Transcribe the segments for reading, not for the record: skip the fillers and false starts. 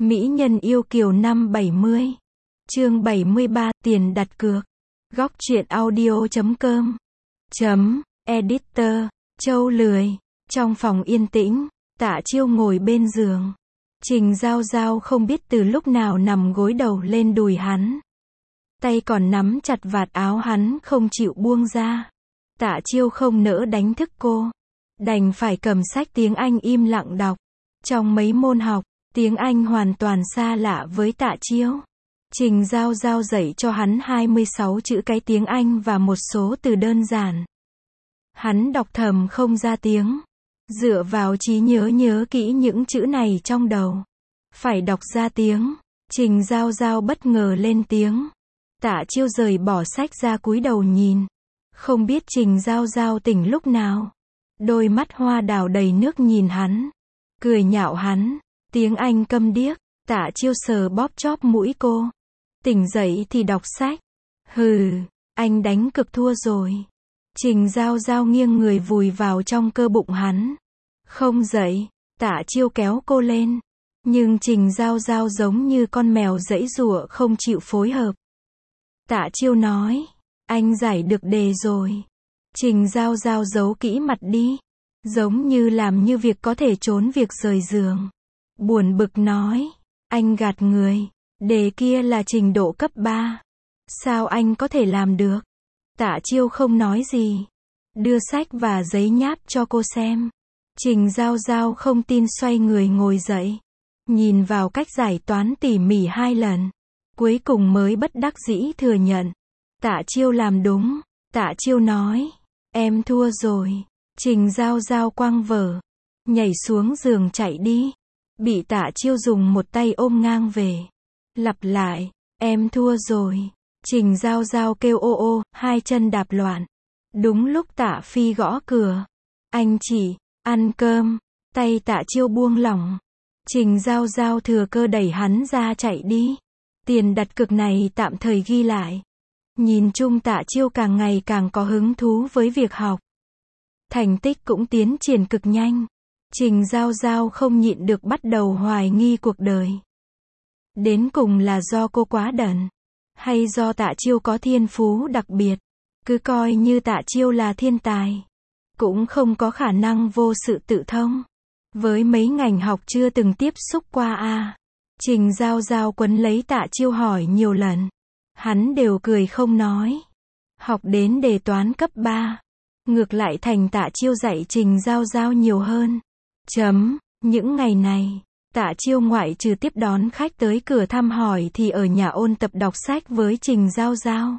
Mỹ nhân yêu kiều năm 70. Chương 73, tiền đặt cược. Góc truyện audio.com. Editor. Châu lười. Trong phòng yên tĩnh, Tạ Chiêu ngồi bên giường. Trình Giao Giao không biết từ lúc nào nằm gối đầu lên đùi hắn. Tay còn nắm chặt vạt áo hắn không chịu buông ra. Tạ Chiêu không nỡ đánh thức cô. Đành phải cầm sách tiếng Anh im lặng đọc. Trong mấy môn học, tiếng Anh hoàn toàn xa lạ với Tạ Chiêu. Trình Giao Giao dạy cho hắn 26 chữ cái tiếng Anh và một số từ đơn giản. Hắn đọc thầm không ra tiếng. Dựa vào trí nhớ kỹ những chữ này trong đầu. Phải đọc ra tiếng. Trình Giao Giao bất ngờ lên tiếng. Tạ Chiêu rời bỏ sách ra cúi đầu nhìn. Không biết Trình Giao Giao tỉnh lúc nào. Đôi mắt hoa đào đầy nước nhìn hắn. Cười nhạo hắn. Tiếng Anh câm điếc. Tạ Chiêu sờ bóp chóp mũi cô. Tỉnh dậy thì đọc sách. Hừ, anh đánh cực thua rồi. Trình Giao Giao nghiêng người vùi vào trong cơ bụng hắn. Không dậy. Tạ Chiêu kéo cô lên. Nhưng Trình Giao Giao giống như con mèo giãy giụa không chịu phối hợp. Tạ Chiêu nói. Anh giải được đề rồi. Trình Giao Giao giấu kỹ mặt đi. Giống như làm như việc có thể trốn việc rời giường. Buồn bực nói. Anh gạt người. Đề kia là trình độ cấp 3. Sao anh có thể làm được? Tạ Chiêu không nói gì. Đưa sách và giấy nháp cho cô xem. Trình Giao Giao không tin xoay người ngồi dậy. Nhìn vào cách giải toán tỉ mỉ 2 lần. Cuối cùng mới bất đắc dĩ thừa nhận. Tạ Chiêu làm đúng. Tạ Chiêu nói. Em thua rồi. Trình Giao Giao quăng vở. Nhảy xuống giường chạy đi. Bị Tạ Chiêu dùng một tay ôm ngang về. Lặp lại. Em thua rồi. Trình Giao Giao kêu ô ô, 2 chân đạp loạn. Đúng lúc Tạ Phi gõ cửa. Anh chị, ăn cơm. Tay Tạ Chiêu buông lỏng. Trình Giao Giao thừa cơ đẩy hắn ra chạy đi. Tiền đặt cược này tạm thời ghi lại. Nhìn chung Tạ Chiêu càng ngày càng có hứng thú với việc học. Thành tích cũng tiến triển cực nhanh. Trình Giao Giao không nhịn được bắt đầu hoài nghi cuộc đời. Đến cùng là do cô quá đần. Hay do Tạ Chiêu có thiên phú đặc biệt. Cứ coi như Tạ Chiêu là thiên tài. Cũng không có khả năng vô sự tự thông. Với mấy ngành học chưa từng tiếp xúc qua Trình Giao Giao quấn lấy Tạ Chiêu hỏi nhiều lần. Hắn đều cười không nói. Học đến đề toán cấp 3. Ngược lại thành Tạ Chiêu dạy Trình Giao Giao nhiều hơn. Những ngày này, Tạ Chiêu ngoại trừ tiếp đón khách tới cửa thăm hỏi thì ở nhà ôn tập đọc sách với Trình Giao Giao.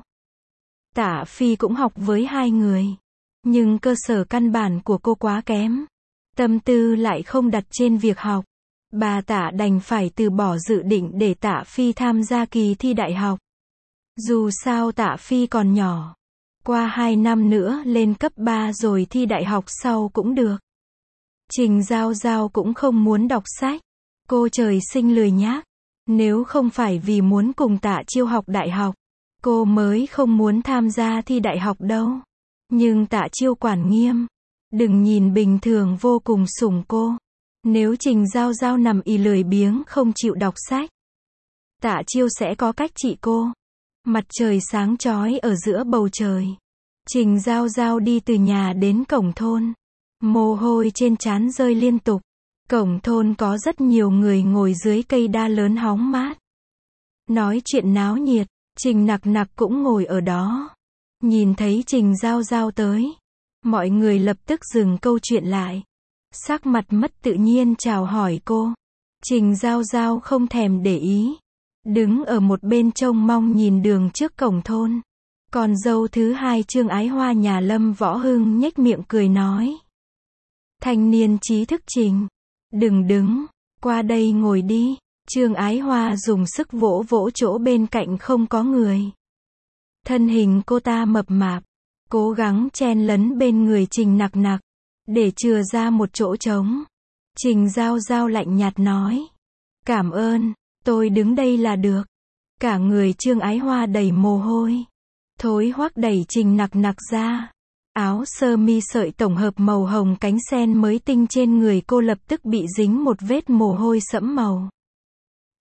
Tạ Phi cũng học với 2 người. Nhưng cơ sở căn bản của cô quá kém. Tâm tư lại không đặt trên việc học. Bà Tạ đành phải từ bỏ dự định để Tạ Phi tham gia kỳ thi đại học. Dù sao Tạ Phi còn nhỏ. Qua 2 năm nữa lên cấp 3 rồi thi đại học sau cũng được. Trình Giao Giao cũng không muốn đọc sách. Cô trời sinh lười nhác. Nếu không phải vì muốn cùng Tạ Chiêu học đại học, cô mới không muốn tham gia thi đại học đâu. Nhưng Tạ Chiêu quản nghiêm. Đừng nhìn bình thường vô cùng sủng cô. Nếu Trình Giao Giao nằm ì lười biếng không chịu đọc sách, Tạ Chiêu sẽ có cách trị cô. Mặt trời sáng chói ở giữa bầu trời. Trình Giao Giao đi từ nhà đến cổng thôn. Mồ hôi trên trán rơi liên tục. Cổng thôn có rất nhiều người ngồi dưới cây đa lớn hóng mát. Nói chuyện náo nhiệt. Trình Nặc Nặc cũng ngồi ở đó. Nhìn thấy Trình Giao Giao tới. Mọi người lập tức dừng câu chuyện lại. Sắc mặt mất tự nhiên chào hỏi cô. Trình Giao Giao không thèm để ý. Đứng ở một bên trông mong nhìn đường trước cổng thôn. Còn dâu thứ 2 Trương Ái Hoa nhà Lâm Võ Hưng nhếch miệng cười nói. Thanh niên trí thức Trình. Đừng đứng. Qua đây ngồi đi. Trương Ái Hoa dùng sức vỗ vỗ chỗ bên cạnh không có người. Thân hình cô ta mập mạp. Cố gắng chen lấn bên người Trình Nặc Nặc. Để chừa ra một chỗ trống. Trình Giao Giao lạnh nhạt nói. Cảm ơn. Tôi đứng đây là được. Cả người Trương Ái Hoa đầy mồ hôi. Thối hoắc đẩy Trình Nặc Nặc ra. Áo sơ mi sợi tổng hợp màu hồng cánh sen mới tinh trên người cô lập tức bị dính một vết mồ hôi sẫm màu.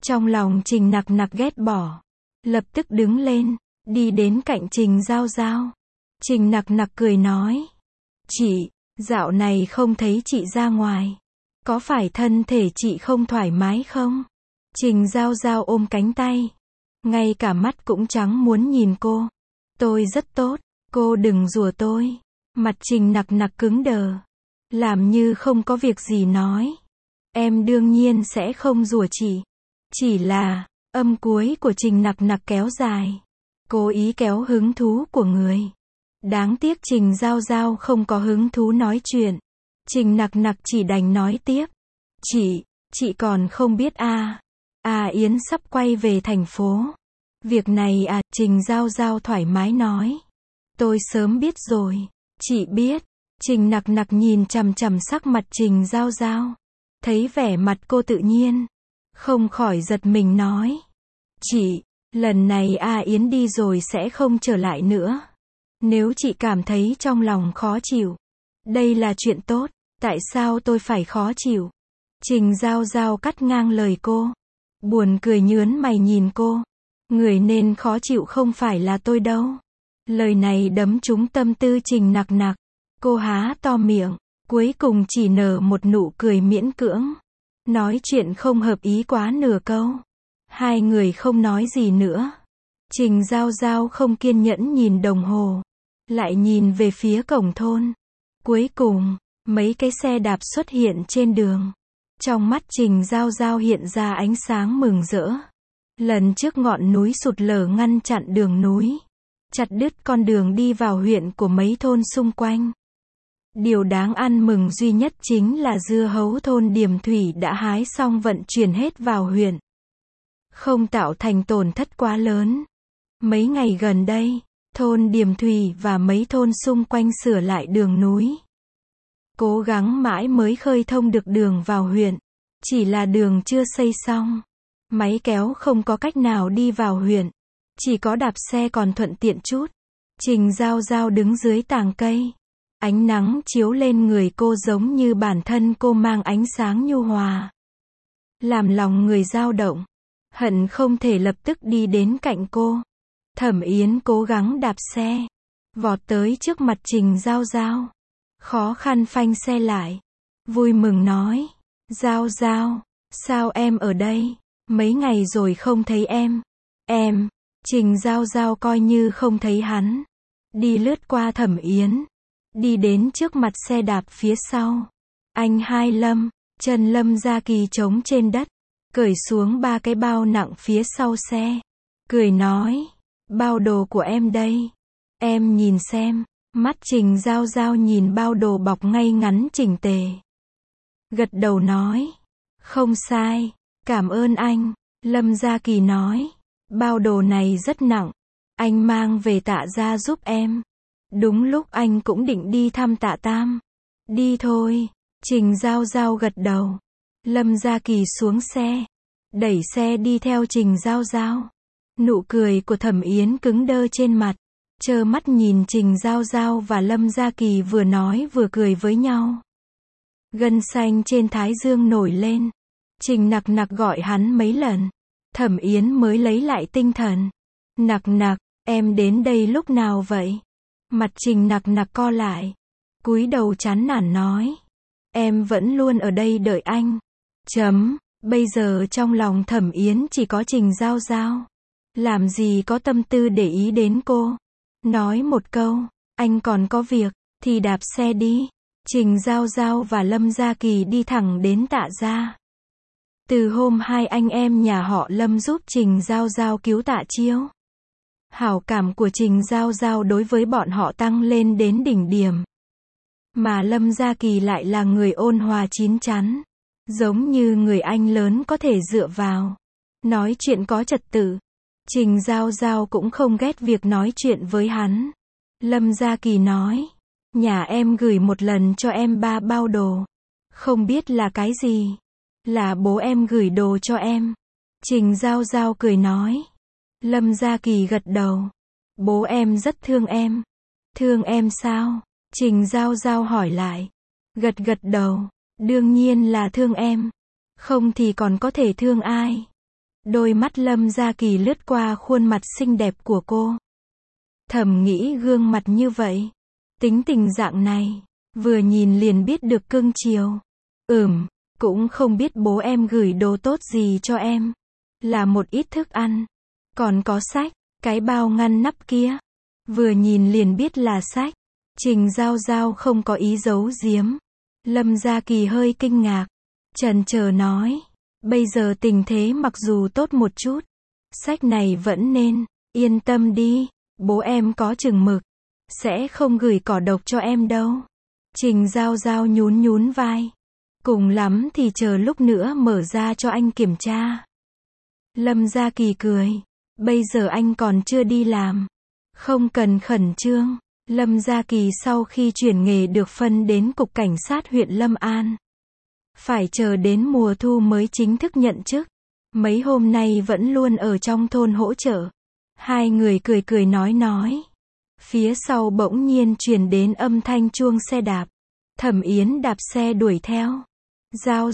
Trong lòng Trình Nặc Nặc ghét bỏ. Lập tức đứng lên, đi đến cạnh Trình Giao Giao. Trình Nặc Nặc cười nói. Chị, dạo này không thấy chị ra ngoài. Có phải thân thể chị không thoải mái không? Trình Giao Giao ôm cánh tay. Ngay cả mắt cũng chẳng muốn nhìn cô. Tôi rất tốt, cô đừng rủa tôi. Mặt Trình Nặc Nặc cứng đờ. Làm như không có việc gì nói. Em đương nhiên sẽ không rủa chị. Chỉ là, âm cuối của Trình Nặc Nặc kéo dài. Cố ý kéo hứng thú của người. Đáng tiếc Trình Giao Giao không có hứng thú nói chuyện. Trình Nặc Nặc chỉ đành nói tiếp. Chị còn không biết à. Yến sắp quay về thành phố. Việc này à, Trình Giao Giao thoải mái nói. Tôi sớm biết rồi. Chị biết. Trình Nặc Nặc nhìn chằm chằm sắc mặt Trình Giao Giao. Thấy vẻ mặt cô tự nhiên. Không khỏi giật mình nói. Chị, lần này Yến đi rồi sẽ không trở lại nữa. Nếu chị cảm thấy trong lòng khó chịu. Đây là chuyện tốt. Tại sao tôi phải khó chịu? Trình Giao Giao cắt ngang lời cô. Buồn cười nhớn mày nhìn cô. Người nên khó chịu không phải là tôi đâu. Lời này đấm trúng tâm tư Trình Nặc Nặc. Cô há to miệng. Cuối cùng chỉ nở một nụ cười miễn cưỡng. Nói chuyện không hợp ý quá nửa câu. Hai người không nói gì nữa. Trình Giao Giao không kiên nhẫn nhìn đồng hồ. Lại nhìn về phía cổng thôn. Cuối cùng, mấy cái xe đạp xuất hiện trên đường. Trong mắt Trình Giao Giao hiện ra ánh sáng mừng rỡ. Lần trước ngọn núi sụt lở ngăn chặn đường núi. Chặt đứt con đường đi vào huyện của mấy thôn xung quanh. Điều đáng ăn mừng duy nhất chính là dưa hấu thôn Điềm Thủy đã hái xong vận chuyển hết vào huyện. Không tạo thành tổn thất quá lớn. Mấy ngày gần đây, thôn Điềm Thủy và mấy thôn xung quanh sửa lại đường núi. Cố gắng mãi mới khơi thông được đường vào huyện. Chỉ là đường chưa xây xong. Máy kéo không có cách nào đi vào huyện. Chỉ có đạp xe còn thuận tiện chút. Trình Giao Giao đứng dưới tàng cây. Ánh nắng chiếu lên người cô giống như bản thân cô mang ánh sáng nhu hòa. Làm lòng người dao động. Hận không thể lập tức đi đến cạnh cô. Thẩm Yến cố gắng đạp xe. Vọt tới trước mặt Trình Giao Giao. Khó khăn phanh xe lại. Vui mừng nói. Giao Giao, sao em ở đây? Mấy ngày rồi không thấy em. Trình Giao Giao coi như không thấy hắn. Đi lướt qua Thẩm Yến. Đi đến trước mặt xe đạp phía sau. Anh hai Lâm, chân Lâm Gia Kỳ trống trên đất. Cởi xuống 3 cái bao nặng phía sau xe. Cười nói. Bao đồ của em đây. Em nhìn xem. Mắt Trình Giao Giao nhìn bao đồ bọc ngay ngắn chỉnh tề. Gật đầu nói. Không sai. Cảm ơn anh. Lâm Gia Kỳ nói. Bao đồ này rất nặng. Anh mang về Tạ gia giúp em. Đúng lúc anh cũng định đi thăm Tạ Tam. Đi thôi. Trình Giao Giao gật đầu. Lâm Gia Kỳ xuống xe. Đẩy xe đi theo Trình Giao Giao. Nụ cười của Thẩm Yến cứng đơ trên mặt. Trơ mắt nhìn Trình Giao Giao và Lâm Gia Kỳ vừa nói vừa cười với nhau. Gân xanh trên thái dương nổi lên. Trình Nặc Nặc gọi hắn mấy lần. Thẩm Yến mới lấy lại tinh thần. Nặc Nặc, em đến đây lúc nào vậy? Mặt Trình Nặc Nặc co lại. Cúi đầu chán nản nói. Em vẫn luôn ở đây đợi anh. Bây giờ trong lòng Thẩm Yến chỉ có Trình Giao Giao. Làm gì có tâm tư để ý đến cô. Nói một câu, anh còn có việc, thì đạp xe đi. Trình Giao Giao và Lâm Gia Kỳ đi thẳng đến Tạ gia. Từ hôm hai anh em nhà họ Lâm giúp Trình Giao Giao cứu Tạ Chiêu. Hảo cảm của Trình Giao Giao đối với bọn họ tăng lên đến đỉnh điểm. Mà Lâm Gia Kỳ lại là người ôn hòa chín chắn. Giống như người anh lớn có thể dựa vào. Nói chuyện có trật tự. Trình Giao Giao cũng không ghét việc nói chuyện với hắn. Lâm Gia Kỳ nói. Nhà em gửi một lần cho em 3 bao đồ. Không biết là cái gì. Là bố em gửi đồ cho em. Trình Giao Giao cười nói. Lâm Gia Kỳ gật đầu. Bố em rất thương em. Thương em sao? Trình Giao Giao hỏi lại. Gật đầu. Đương nhiên là thương em. Không thì còn có thể thương ai. Đôi mắt Lâm Gia Kỳ lướt qua khuôn mặt xinh đẹp của cô. Thầm nghĩ gương mặt như vậy, tính tình dạng này, vừa nhìn liền biết được cưng chiều. Cũng không biết bố em gửi đồ tốt gì cho em. Là một ít thức ăn. Còn có sách, cái bao ngăn nắp kia. Vừa nhìn liền biết là sách. Trình Giao Giao không có ý giấu giếm. Lâm Gia Kỳ hơi kinh ngạc. Chần chờ nói. Bây giờ tình thế mặc dù tốt một chút. Sách này vẫn nên. Yên tâm đi. Bố em có chừng mực. Sẽ không gửi cỏ độc cho em đâu. Trình Giao Giao nhún nhún vai. Cùng lắm thì chờ lúc nữa mở ra cho anh kiểm tra. Lâm Gia Kỳ cười. Bây giờ anh còn chưa đi làm. Không cần khẩn trương. Lâm Gia Kỳ sau khi chuyển nghề được phân đến Cục Cảnh sát huyện Lâm An. Phải chờ đến mùa thu mới chính thức nhận chức. Mấy hôm nay vẫn luôn ở trong thôn hỗ trợ. Hai người cười cười nói. Phía sau bỗng nhiên truyền đến âm thanh chuông xe đạp. Thẩm Yến đạp xe đuổi theo. Giao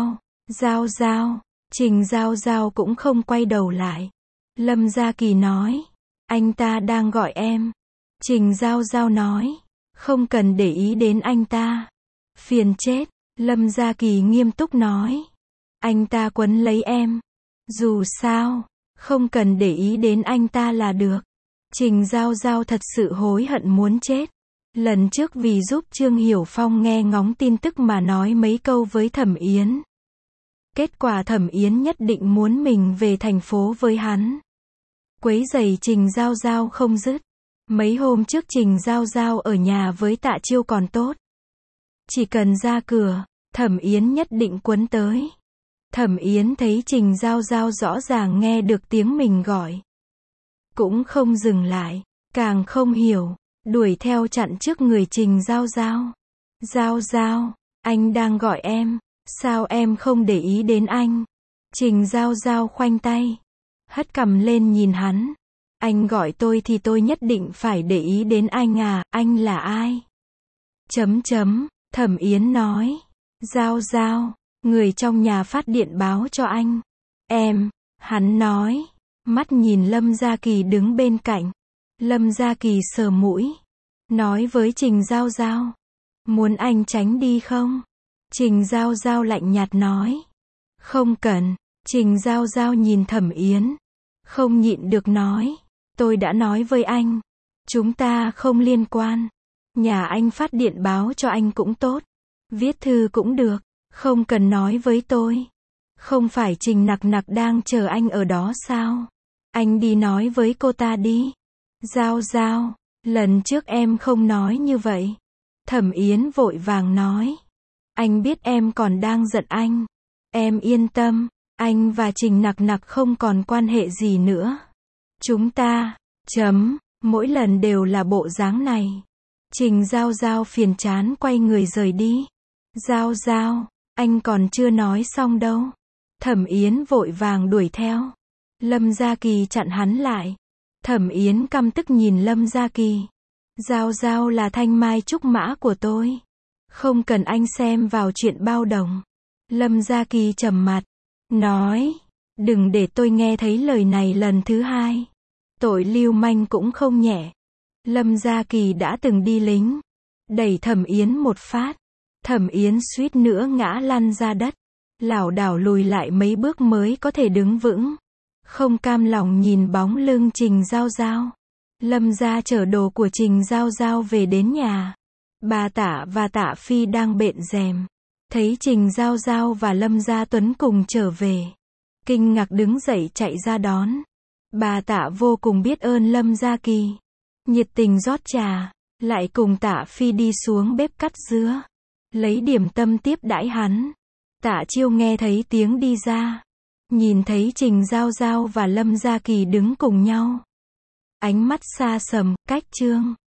Giao. Trình Giao Giao cũng không quay đầu lại. Lâm Gia Kỳ nói. Anh ta đang gọi em. Trình Giao Giao nói. Không cần để ý đến anh ta. Phiền chết. Lâm Gia Kỳ nghiêm túc nói. Anh ta quấn lấy em. Dù sao, không cần để ý đến anh ta là được. Trình Giao Giao thật sự hối hận muốn chết. Lần trước vì giúp Trương Hiểu Phong nghe ngóng tin tức mà nói mấy câu với Thẩm Yến. Kết quả Thẩm Yến nhất định muốn mình về thành phố với hắn. Quấy rầy Trình Giao Giao không dứt. Mấy hôm trước Trình Giao Giao ở nhà với Tạ Chiêu còn tốt. Chỉ cần ra cửa, Thẩm Yến nhất định quấn tới. Thẩm Yến thấy Trình Giao Giao rõ ràng nghe được tiếng mình gọi. Cũng không dừng lại, càng không hiểu, đuổi theo chặn trước người Trình Giao Giao. Giao Giao, anh đang gọi em, sao em không để ý đến anh? Trình Giao Giao khoanh tay, hất cằm lên nhìn hắn. Anh gọi tôi thì tôi nhất định phải để ý đến anh à, anh là ai? Thẩm Yến nói. Giao Giao, người trong nhà phát điện báo cho anh. Em, hắn nói. Mắt nhìn Lâm Gia Kỳ đứng bên cạnh. Lâm Gia Kỳ sờ mũi. Nói với Trình Giao Giao. Muốn anh tránh đi không? Trình Giao Giao lạnh nhạt nói. Không cần. Trình Giao Giao nhìn Thẩm Yến. Không nhịn được nói. Tôi đã nói với anh. Chúng ta không liên quan. Nhà anh phát điện báo cho anh cũng tốt. Viết thư cũng được. Không cần nói với tôi. Không phải Trình Nặc Nặc đang chờ anh ở đó sao? Anh đi nói với cô ta đi. Giao Giao, lần trước em không nói như vậy. Thẩm Yến vội vàng nói. Anh biết em còn đang giận anh. Em yên tâm, anh và Trình Nặc Nặc không còn quan hệ gì nữa. Chúng ta, mỗi lần đều là bộ dáng này. Trình Giao Giao phiền chán quay người rời đi. Giao Giao, anh còn chưa nói xong đâu. Thẩm Yến vội vàng đuổi theo. Lâm Gia Kỳ chặn hắn lại. Thẩm Yến căm tức nhìn Lâm Gia Kỳ. Giao Giao là thanh mai trúc mã của tôi. Không cần anh xem vào chuyện bao đồng. Lâm Gia Kỳ trầm mặt. Nói. Đừng để tôi nghe thấy lời này lần thứ hai. Tội lưu manh cũng không nhẹ. Lâm Gia Kỳ đã từng đi lính. Đẩy Thẩm Yến một phát. Thẩm Yến suýt nữa ngã lăn ra đất. Lảo đảo lùi lại mấy bước mới có thể đứng vững. Không cam lòng nhìn bóng lưng Trình Giao Giao. Lâm gia chở đồ của Trình Giao Giao về đến nhà. Bà Tạ và Tạ Phi đang bện rèm. Thấy Trình Giao Giao và Lâm Gia Tuấn cùng trở về. Kinh ngạc đứng dậy chạy ra đón. Bà Tạ vô cùng biết ơn Lâm Gia Kỳ. Nhiệt tình rót trà. Lại cùng Tạ Phi đi xuống bếp cắt dứa. Lấy điểm tâm tiếp đãi hắn. Tạ Chiêu nghe thấy tiếng đi ra. Nhìn thấy Trình Giao Giao và Lâm Gia Kỳ đứng cùng nhau. Ánh mắt xa sầm, cách Trương.